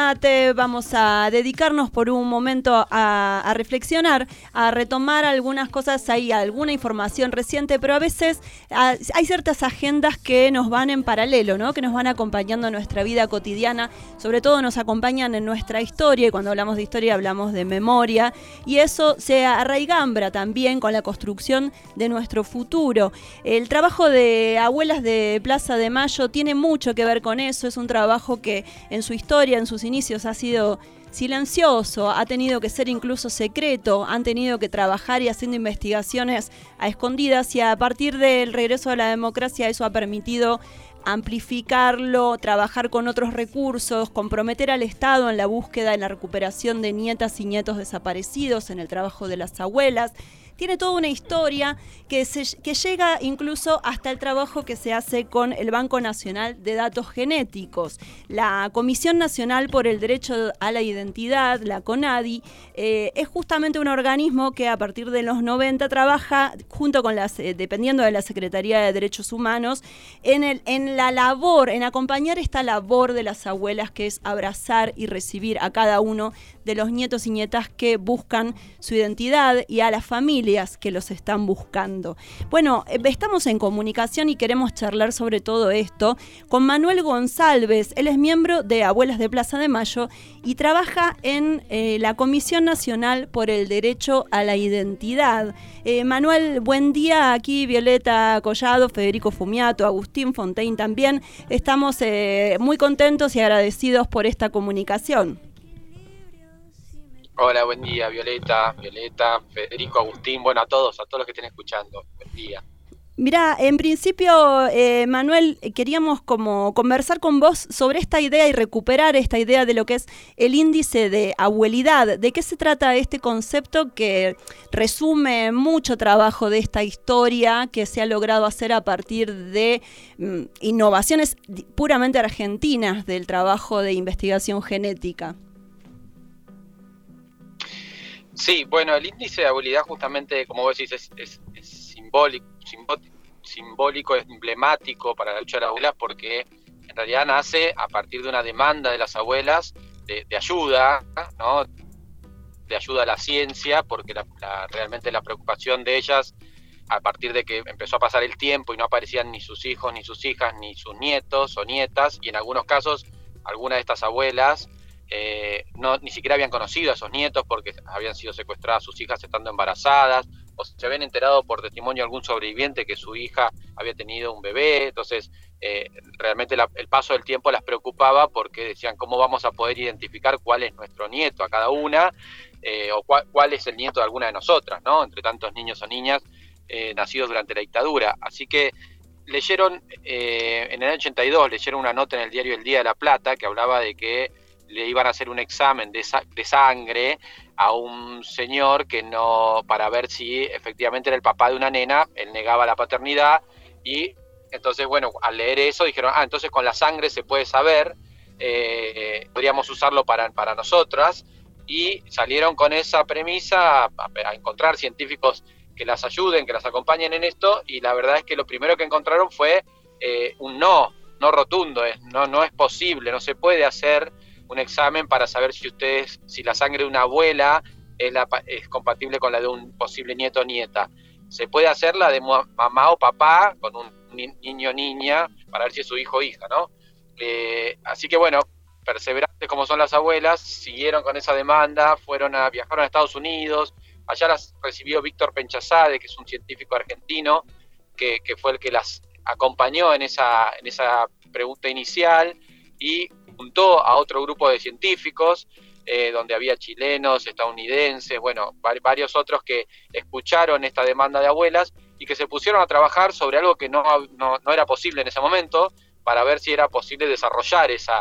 mate, vamos a dedicarnos por un momento a reflexionar, a retomar algunas cosas ahí, alguna información reciente, pero a veces hay ciertas agendas que nos van en paralelo, ¿no? Que nos van acompañando en nuestra vida cotidiana, sobre todo nos acompañan en nuestra historia, y cuando hablamos de historia hablamos de memoria, y eso se arraigambra también con la construcción de nuestro futuro. El trabajo de Abuelas de Plaza de Mayo tiene mucho que ver con eso. Es un trabajo que en su historia, en sus inicios, ha sido silencioso, ha tenido que ser incluso secreto, han tenido que trabajar y haciendo investigaciones a escondidas, y a partir del regreso a la democracia eso ha permitido amplificarlo, trabajar con otros recursos, comprometer al Estado en la búsqueda, en la recuperación de nietas y nietos desaparecidos, en el trabajo de las abuelas. Tiene toda una historia que llega incluso hasta el trabajo que se hace con el Banco Nacional de Datos Genéticos. La Comisión Nacional por el Derecho a la Identidad, la CONADI, es justamente un organismo que a partir de los 90 trabaja junto con dependiendo de la Secretaría de Derechos Humanos, en la labor, en acompañar esta labor de las abuelas, que es abrazar y recibir a cada uno de los nietos y nietas que buscan su identidad, y a las familias que los están buscando. Bueno, estamos en comunicación y queremos charlar sobre todo esto con Manuel González. Él es miembro de Abuelas de Plaza de Mayo y trabaja en la Comisión Nacional por el Derecho a la Identidad. Manuel, buen día. Aquí Violeta Collado, Federico Fumiato, Agustín Fontaine también. Estamos muy contentos y agradecidos por esta comunicación. Hola, buen día, Violeta, Federico, Agustín, bueno, a todos los que estén escuchando, buen día. Mirá, en principio, Manuel, queríamos como conversar con vos sobre esta idea y recuperar esta idea de lo que es el índice de abuelidad. ¿De qué se trata este concepto que resume mucho trabajo de esta historia que se ha logrado hacer a partir de innovaciones puramente argentinas del trabajo de investigación genética? Sí, bueno, el índice de abuelidad justamente, como vos decís, es simbólico, es emblemático para la lucha de las abuelas, porque en realidad nace a partir de una demanda de las abuelas de ayuda, ¿no? De ayuda a la ciencia, porque realmente la preocupación de ellas, a partir de que empezó a pasar el tiempo y no aparecían ni sus hijos, ni sus hijas, ni sus nietos o nietas, y en algunos casos, algunas de estas abuelas ni siquiera habían conocido a esos nietos porque habían sido secuestradas sus hijas estando embarazadas, o se habían enterado por testimonio de algún sobreviviente que su hija había tenido un bebé. Entonces realmente el paso del tiempo las preocupaba, porque decían, ¿cómo vamos a poder identificar cuál es nuestro nieto a cada una, o cuál es el nieto de alguna de nosotras, ¿no? Entre tantos niños o niñas nacidos durante la dictadura. Así que leyeron, en el 82, leyeron una nota en el diario El Día de la Plata que hablaba de que le iban a hacer un examen de sangre a un señor para ver si efectivamente era el papá de una nena. Él negaba la paternidad, y entonces, bueno, al leer eso dijeron, entonces con la sangre se puede saber, podríamos usarlo para nosotras, y salieron con esa premisa a encontrar científicos que las ayuden, que las acompañen en esto, y la verdad es que lo primero que encontraron fue un no rotundo, no es posible, no se puede hacer un examen para saber si la sangre de una abuela es compatible con la de un posible nieto o nieta. Se puede hacer la de mamá o papá con un niño o niña para ver si es su hijo o hija, ¿no? Así que bueno, perseverantes como son las abuelas, siguieron con esa demanda, viajaron a Estados Unidos. Allá las recibió Víctor Penchazade, que es un científico argentino, que fue el que las acompañó en esa pregunta inicial, y juntó a otro grupo de científicos, donde había chilenos, estadounidenses, bueno, varios otros que escucharon esta demanda de abuelas y que se pusieron a trabajar sobre algo que no era posible en ese momento, para ver si era posible desarrollar esa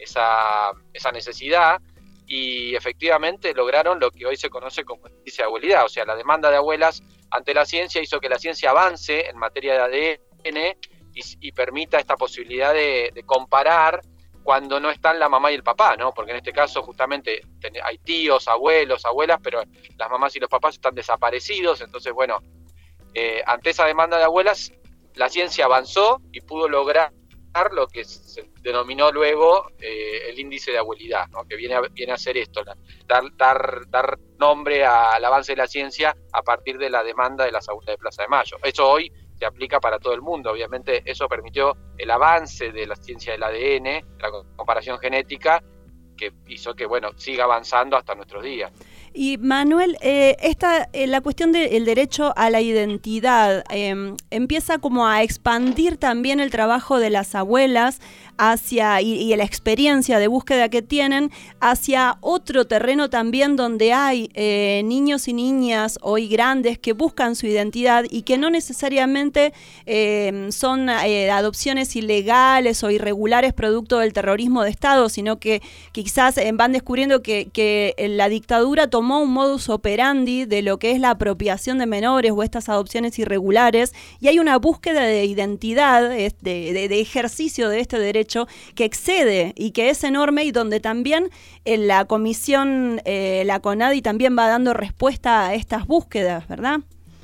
necesidad, y efectivamente lograron lo que hoy se conoce como índice de abuelidad. O sea, la demanda de abuelas ante la ciencia hizo que la ciencia avance en materia de ADN y permita esta posibilidad de comparar cuando no están la mamá y el papá, ¿no? Porque en este caso justamente hay tíos, abuelos, abuelas, pero las mamás y los papás están desaparecidos. Entonces, bueno, ante esa demanda de abuelas, la ciencia avanzó y pudo lograr lo que se denominó luego el índice de abuelidad, ¿no? Que viene a ser esto, dar nombre al avance de la ciencia a partir de la demanda de las abuelas de Plaza de Mayo. Eso hoy se aplica para todo el mundo. Obviamente eso permitió el avance de la ciencia del ADN, de la comparación genética, que hizo que siga avanzando hasta nuestros días. Y Manuel, la cuestión del derecho a la identidad empieza como a expandir también el trabajo de las abuelas y la experiencia de búsqueda que tienen hacia otro terreno también donde hay niños y niñas hoy grandes que buscan su identidad y que no necesariamente son adopciones ilegales o irregulares producto del terrorismo de Estado, sino que quizás van descubriendo que la dictadura tomó un modus operandi de lo que es la apropiación de menores o estas adopciones irregulares, y hay una búsqueda de identidad, de ejercicio de este derecho que excede y que es enorme, y donde también la comisión, la CONADI, también va dando respuesta a estas búsquedas, ¿verdad?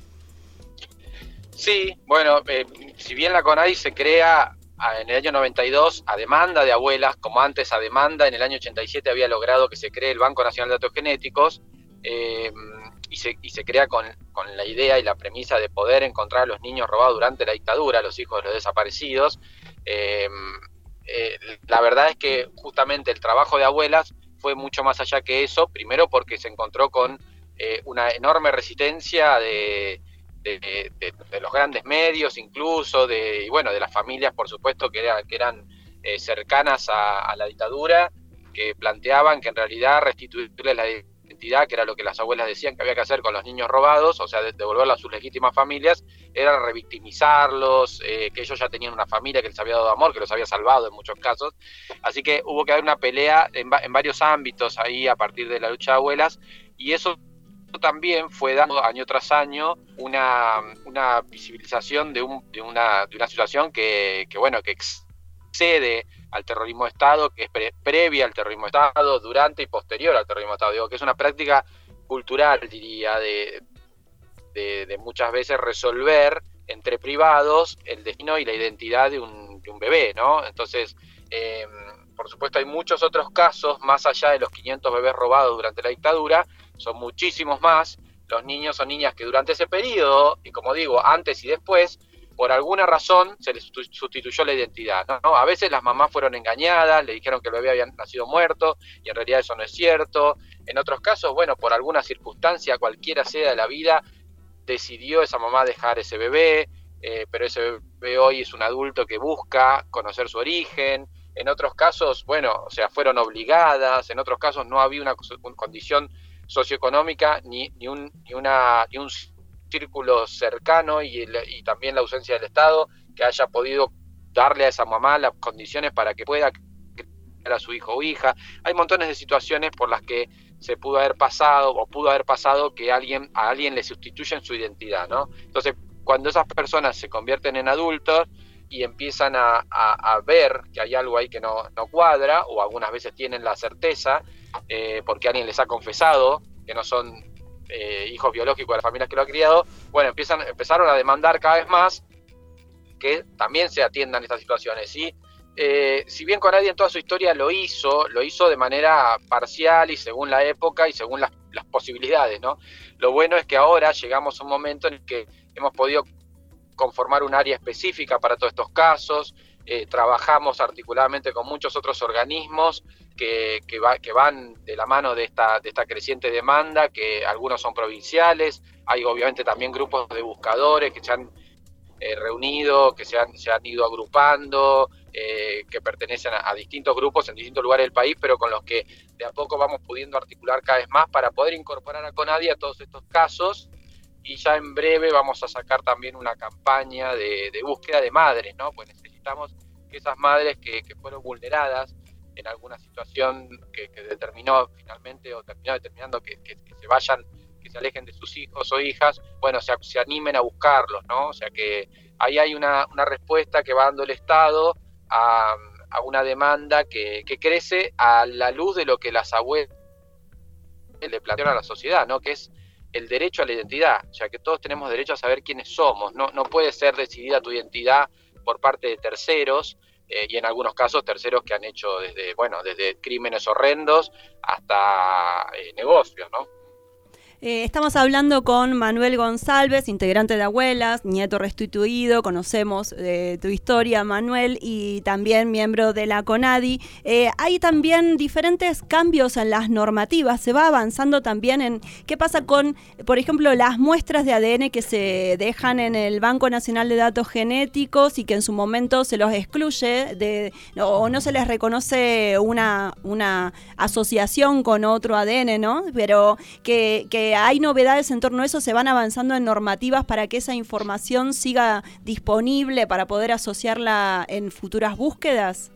Sí, si bien la CONADI se crea en el año 92 a demanda de abuelas, como antes a demanda en el año 87 había logrado que se cree el Banco Nacional de Datos Genéticos, y se crea con la idea y la premisa de poder encontrar a los niños robados durante la dictadura, a los hijos de los desaparecidos. La verdad es que justamente el trabajo de abuelas fue mucho más allá que eso, primero porque se encontró con una enorme resistencia de los grandes medios, incluso de las familias, por supuesto, que eran cercanas a la dictadura, que planteaban que en realidad restituirles la identidad, que era lo que las abuelas decían que había que hacer con los niños robados, o sea, devolverlos a sus legítimas familias, era revictimizarlos, que ellos ya tenían una familia que les había dado amor, que los había salvado en muchos casos. Así que hubo que haber una pelea en varios ámbitos ahí a partir de la lucha de abuelas, y eso también fue dando año tras año una visibilización de una situación que excede al terrorismo de Estado, que es previa al terrorismo de Estado, durante y posterior al terrorismo de Estado. Digo que es una práctica cultural, diría, de muchas veces resolver entre privados el destino y la identidad de un bebé, ¿no? Entonces, por supuesto, hay muchos otros casos, más allá de los 500 bebés robados durante la dictadura, son muchísimos más los niños o niñas que durante ese periodo, y como digo, antes y después, por alguna razón se les sustituyó la identidad, ¿no? A veces las mamás fueron engañadas, le dijeron que el bebé había nacido muerto, y en realidad eso no es cierto. En otros casos, por alguna circunstancia, cualquiera sea de la vida, decidió esa mamá dejar ese bebé, pero ese bebé hoy es un adulto que busca conocer su origen. En otros casos, fueron obligadas. En otros casos no había una condición socioeconómica ni un círculo cercano y también la ausencia del Estado que haya podido darle a esa mamá las condiciones para que pueda criar a su hijo o hija. Hay montones de situaciones por las que se pudo haber pasado que a alguien le sustituyen su identidad, ¿no? Entonces, cuando esas personas se convierten en adultos y empiezan a ver que hay algo ahí que no cuadra, o algunas veces tienen la certeza, porque alguien les ha confesado que no son hijos biológicos de las familias que lo han criado, empezaron a demandar cada vez más que también se atiendan estas situaciones. Y si bien CONADI en toda su historia lo hizo de manera parcial y según la época y según las posibilidades, ¿no? Lo bueno es que ahora llegamos a un momento en el que hemos podido conformar un área específica para todos estos casos. Trabajamos articuladamente con muchos otros organismos que van de la mano de esta creciente demanda, que algunos son provinciales. Hay obviamente también grupos de buscadores que se han reunido, que se han ido agrupando, que pertenecen a distintos grupos en distintos lugares del país, pero con los que de a poco vamos pudiendo articular cada vez más para poder incorporar a CONADI a todos estos casos. Y ya en breve vamos a sacar también una campaña de búsqueda de madres, ¿no? Pues necesitamos que esas madres que fueron vulneradas en alguna situación que determinó finalmente, o terminó determinando que se vayan, que se alejen de sus hijos o hijas, se animen a buscarlos, ¿no? O sea que ahí hay una respuesta que va dando el Estado a una demanda que crece a la luz de lo que las abuelas le plantearon a la sociedad, ¿no? Que es el derecho a la identidad, o sea que todos tenemos derecho a saber quiénes somos. No puede ser decidida tu identidad por parte de terceros, y en algunos casos terceros que han hecho desde crímenes horrendos hasta negocios, ¿no? Estamos hablando con Manuel González, integrante de Abuelas, nieto restituido. Conocemos tu historia, Manuel, y también miembro de la CONADI. Hay también diferentes cambios en las normativas. Se va avanzando también en qué pasa con, por ejemplo, las muestras de ADN que se dejan en el Banco Nacional de Datos Genéticos y que en su momento se los excluye o no se les reconoce una asociación con otro ADN, ¿no? Pero que hay novedades en torno a eso, se van avanzando en normativas para que esa información siga disponible para poder asociarla en futuras búsquedas.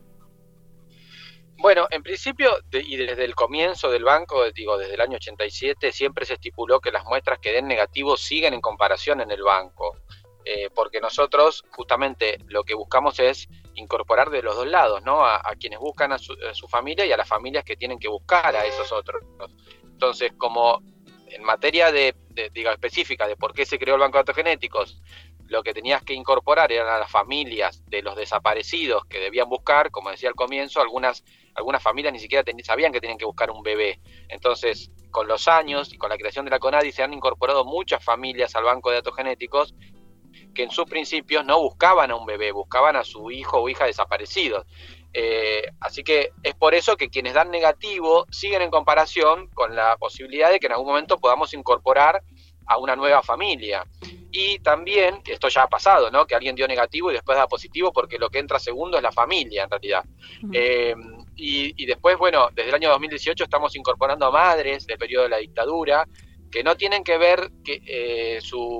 Bueno, en principio, y desde el comienzo del banco, desde el año 87, siempre se estipuló que las muestras que den negativo siguen en comparación en el banco, porque nosotros justamente lo que buscamos es incorporar de los dos lados, ¿no? A quienes buscan a su familia y a las familias que tienen que buscar a esos otros. Entonces, como en materia específica de por qué se creó el Banco de Datos Genéticos, lo que tenías que incorporar eran a las familias de los desaparecidos que debían buscar, como decía al comienzo, algunas familias ni siquiera sabían que tenían que buscar un bebé. Entonces, con los años y con la creación de la CONADI se han incorporado muchas familias al Banco de Datos Genéticos que en sus principios no buscaban a un bebé, buscaban a su hijo o hija desaparecidos. Así que es por eso que quienes dan negativo siguen en comparación con la posibilidad de que en algún momento podamos incorporar a una nueva familia. Y también, que esto ya ha pasado, ¿no? Que alguien dio negativo y después da positivo, porque lo que entra segundo es la familia, en realidad. Uh-huh. Y después, bueno, desde el año 2018 estamos incorporando a madres del periodo de la dictadura, que no tienen que ver que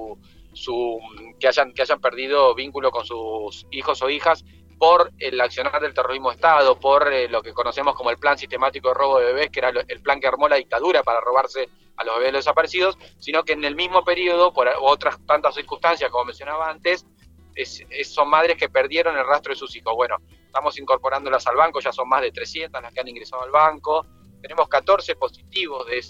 hayan perdido vínculo con sus hijos o hijas por el accionar del terrorismo de Estado, por lo que conocemos como el plan sistemático de robo de bebés, que era el plan que armó la dictadura para robarse a los bebés desaparecidos, sino que en el mismo periodo, por otras tantas circunstancias, como mencionaba antes, son madres que perdieron el rastro de sus hijos. Bueno, estamos incorporándolas al banco, ya son más de 300 las que han ingresado al banco, tenemos 14 positivos de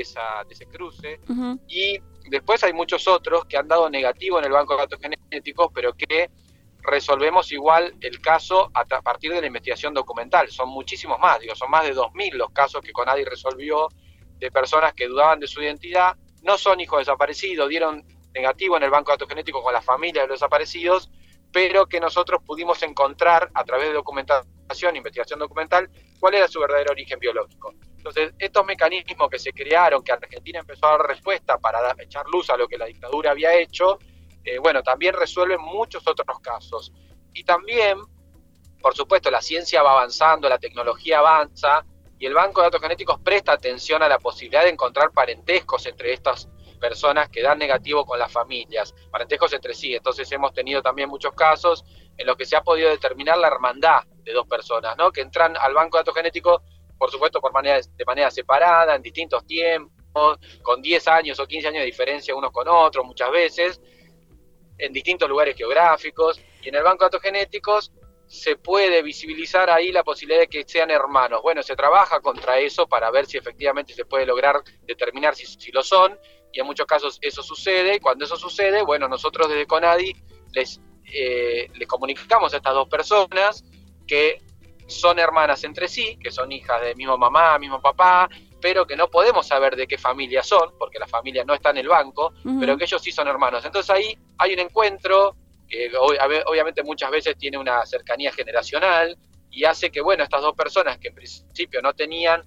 ese cruce, uh-huh. Y después hay muchos otros que han dado negativo en el Banco de Datos Genéticos, pero que resolvemos igual el caso a partir de la investigación documental. Son muchísimos más, son más de 2.000 los casos que CONADI resolvió de personas que dudaban de su identidad, no son hijos desaparecidos, dieron negativo en el Banco de Datos Genéticos con la familia de los desaparecidos, pero que nosotros pudimos encontrar a través de documentación, investigación documental, cuál era su verdadero origen biológico. Entonces, estos mecanismos que se crearon, que Argentina empezó a dar respuesta para echar luz a lo que la dictadura había hecho, también resuelven muchos otros casos. Y también, por supuesto, la ciencia va avanzando, la tecnología avanza, y el Banco de Datos Genéticos presta atención a la posibilidad de encontrar parentescos entre estas personas que dan negativo con las familias, parentescos entre sí. Entonces hemos tenido también muchos casos en los que se ha podido determinar la hermandad de dos personas, ¿no? Que entran al Banco de Datos Genéticos, por supuesto, de manera separada, en distintos tiempos, con 10 años o 15 años de diferencia unos con otros, muchas veces, en distintos lugares geográficos, y en el Banco de Datos Genéticos se puede visibilizar ahí la posibilidad de que sean hermanos. Bueno, se trabaja contra eso para ver si efectivamente se puede lograr determinar si lo son, y en muchos casos eso sucede, y cuando eso sucede, bueno, nosotros desde CONADI les comunicamos a estas dos personas que son hermanas entre sí, que son hijas de misma mamá, mismo papá, pero que no podemos saber de qué familia son, porque la familia no está en el banco, uh-huh. Pero que ellos sí son hermanos. Entonces ahí hay un encuentro que obviamente muchas veces tiene una cercanía generacional y hace que, bueno, estas dos personas que en principio no tenían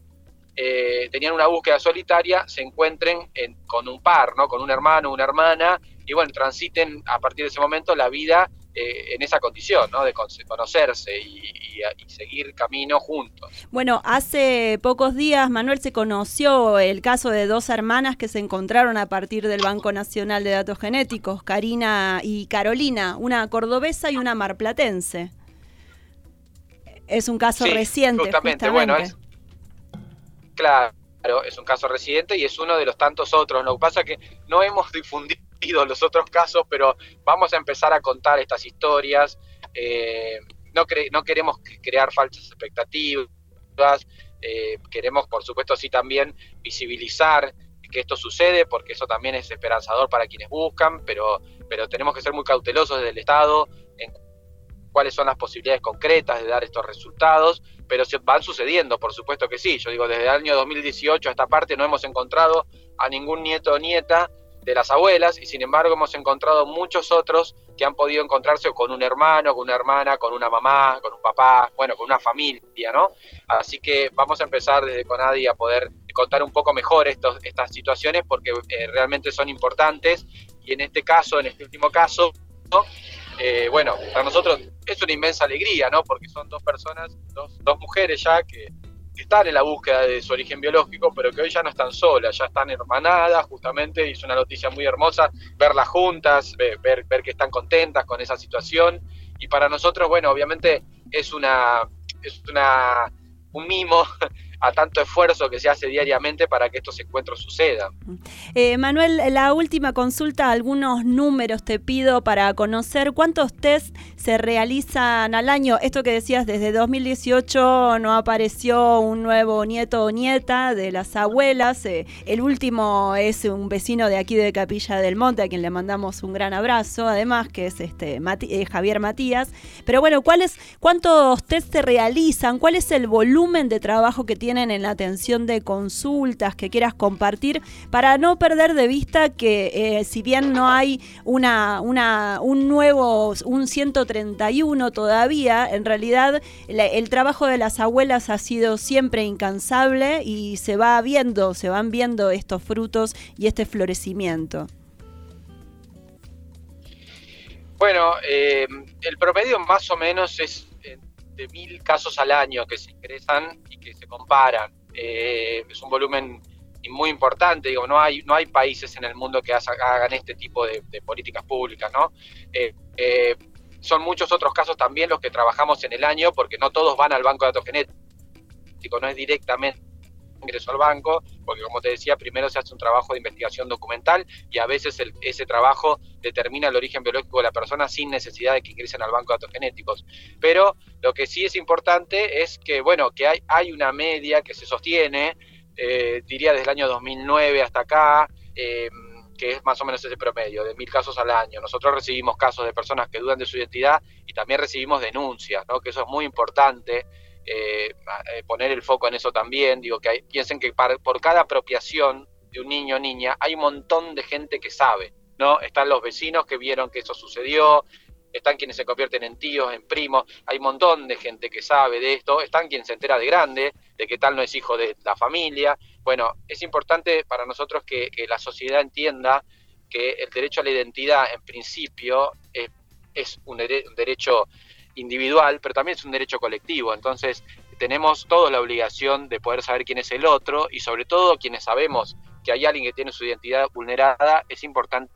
una búsqueda solitaria, se encuentren con un par, ¿no? Con un hermano, una hermana, y bueno, transiten a partir de ese momento la vida en esa condición, ¿no? De conocerse y seguir camino juntos. Bueno, hace pocos días, Manuel, se conoció el caso de dos hermanas que se encontraron a partir del Banco Nacional de Datos Genéticos, Karina y Carolina, una cordobesa y una marplatense. Es un caso reciente, justamente. Bueno, claro, es un caso reciente y es uno de los tantos otros. Lo que pasa es que no hemos difundido los otros casos, pero vamos a empezar a contar estas historias. No queremos crear falsas expectativas, queremos, por supuesto, sí también visibilizar que esto sucede, porque eso también es esperanzador para quienes buscan, pero tenemos que ser muy cautelosos desde el Estado en cuáles son las posibilidades concretas de dar estos resultados, pero se van sucediendo, por supuesto que sí. Yo digo, desde el año 2018 a esta parte no hemos encontrado a ningún nieto o nieta de las abuelas, y sin embargo hemos encontrado muchos otros que han podido encontrarse con un hermano, con una hermana, con una mamá, con un papá, bueno, con una familia, ¿no? Así que vamos a empezar desde CONADI a poder contar un poco mejor estas situaciones, porque realmente son importantes, y en este caso, en este último caso, ¿no? Bueno, para nosotros es una inmensa alegría, ¿no? Porque son dos personas, dos mujeres ya que están en la búsqueda de su origen biológico, pero que hoy ya no están solas, ya están hermanadas, justamente, y es una noticia muy hermosa verlas juntas, ver que están contentas con esa situación, y para nosotros, bueno, obviamente es un mimo a tanto esfuerzo que se hace diariamente para que estos encuentros sucedan. Manuel, la última consulta, algunos números te pido para conocer cuántos test se realizan al año. Esto que decías, desde 2018 no apareció un nuevo nieto o nieta de las abuelas. El último es un vecino de aquí de Capilla del Monte, a quien le mandamos un gran abrazo, además, que es Javier Matías. Pero bueno, ¿cuántos test se realizan? ¿Cuál es el volumen de trabajo que tienen en la atención de consultas que quieras compartir, para no perder de vista que si bien no hay un 131 todavía, en realidad el trabajo de las abuelas ha sido siempre incansable y se van viendo estos frutos y este florecimiento? Bueno, el promedio más o menos es de 1.000 casos al año que se ingresan y que se comparan. Es un volumen muy importante, digo, no hay países en el mundo que hagan este tipo de políticas públicas, ¿no? Son muchos otros casos también los que trabajamos en el año, porque no todos van al banco de datos genéticos, no es directamente ingreso al banco, porque como te decía, primero se hace un trabajo de investigación documental y a veces ese trabajo determina el origen biológico de la persona sin necesidad de que ingresen al banco de datos genéticos. Pero lo que sí es importante es que, bueno, que hay una media que se sostiene, diría desde el año 2009 hasta acá, que es más o menos ese promedio, de 1.000 casos al año. Nosotros recibimos casos de personas que dudan de su identidad y también recibimos denuncias, ¿no? Que eso es muy importante. Poner el foco en eso también, digo, que piensen que por cada apropiación de un niño o niña hay un montón de gente que sabe, ¿no? Están los vecinos que vieron que eso sucedió, están quienes se convierten en tíos, en primos, hay un montón de gente que sabe de esto, están quien se entera de grande, de que tal no es hijo de la familia. Bueno, es importante para nosotros que la sociedad entienda que el derecho a la identidad, en principio, es un derecho individual, pero también es un derecho colectivo. Entonces tenemos todos la obligación de poder saber quién es el otro, y sobre todo quienes sabemos que hay alguien que tiene su identidad vulnerada, es importante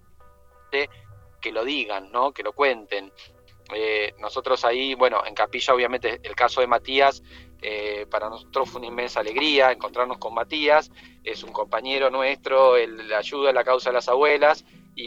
que lo digan, ¿no? Que lo cuenten. Nosotros ahí, bueno, en Capilla obviamente el caso de Matías, para nosotros fue una inmensa alegría encontrarnos con Matías, es un compañero nuestro, él ayuda en la causa de las abuelas,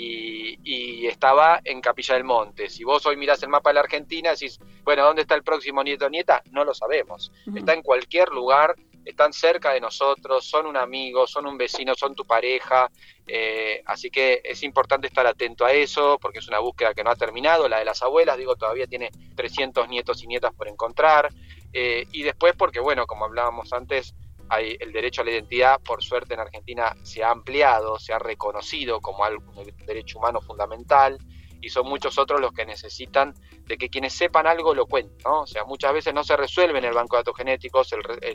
y estaba en Capilla del Monte. Si vos hoy mirás el mapa de la Argentina, decís, bueno, ¿dónde está el próximo nieto o nieta? No lo sabemos. Está en cualquier lugar, están cerca de nosotros, son un amigo, son un vecino, son tu pareja, así que es importante estar atento a eso, porque es una búsqueda que no ha terminado. La de las abuelas, digo, todavía tiene 300 nietos y nietas por encontrar, y después porque, bueno, como hablábamos antes, el derecho a la identidad, por suerte en Argentina se ha ampliado, se ha reconocido como un derecho humano fundamental, y son muchos otros los que necesitan de que quienes sepan algo lo cuenten, ¿no? O sea, muchas veces no se resuelve en el banco de datos genéticos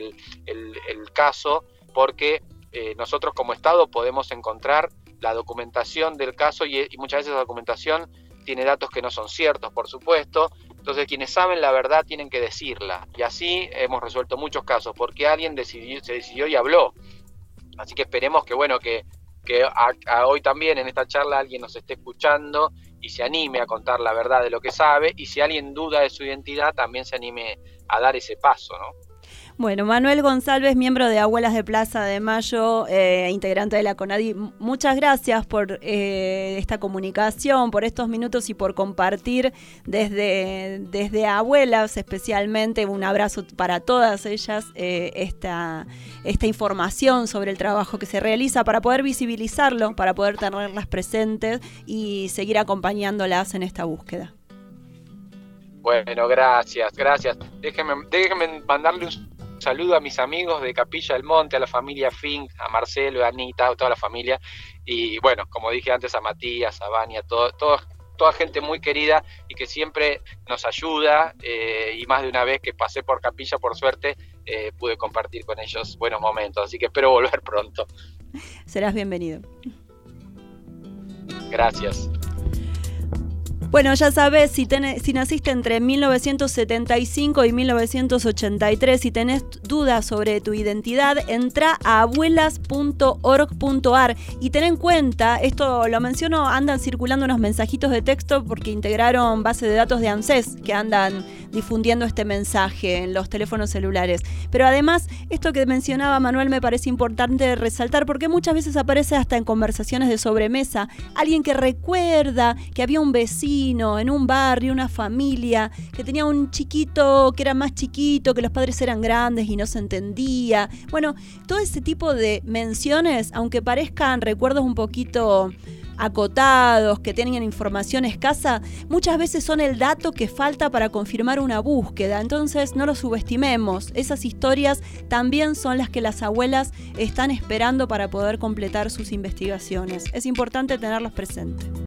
el caso, porque nosotros como Estado podemos encontrar la documentación del caso, y muchas veces la documentación tiene datos que no son ciertos, por supuesto. Entonces quienes saben la verdad tienen que decirla, y así hemos resuelto muchos casos, porque alguien se decidió y habló. Así que esperemos que, bueno, que hoy también en esta charla alguien nos esté escuchando y se anime a contar la verdad de lo que sabe, y si alguien duda de su identidad también se anime a dar ese paso, ¿no? Bueno, Manuel González, miembro de Abuelas de Plaza de Mayo, integrante de la CONADI, muchas gracias por esta comunicación, por estos minutos y por compartir desde Abuelas especialmente. Un abrazo para todas ellas, esta información sobre el trabajo que se realiza para poder visibilizarlo, para poder tenerlas presentes y seguir acompañándolas en esta búsqueda. Bueno, gracias. Déjenme mandarle un saludo a mis amigos de Capilla del Monte, a la familia Fink, a Marcelo, a Anita, a toda la familia. Y bueno, como dije antes, a Matías, a Vania, toda gente muy querida y que siempre nos ayuda. Y más de una vez que pasé por Capilla, por suerte, pude compartir con ellos buenos momentos. Así que espero volver pronto. Serás bienvenido. Gracias. Bueno, ya sabes, si naciste entre 1975 y 1983, si tenés dudas sobre tu identidad, entra a abuelas.org.ar y ten en cuenta, esto lo menciono, andan circulando unos mensajitos de texto porque integraron base de datos de ANSES que andan difundiendo este mensaje en los teléfonos celulares. Pero además, esto que mencionaba Manuel me parece importante resaltar porque muchas veces aparece hasta en conversaciones de sobremesa, alguien que recuerda que había un vecino en un barrio, una familia, que tenía un chiquito que era más chiquito, que los padres eran grandes y no se entendía. Bueno, todo ese tipo de menciones, aunque parezcan recuerdos un poquito acotados, que tengan información escasa, muchas veces son el dato que falta para confirmar una búsqueda. Entonces no lo subestimemos. Esas historias también son las que las abuelas están esperando para poder completar sus investigaciones. Es importante tenerlos presentes.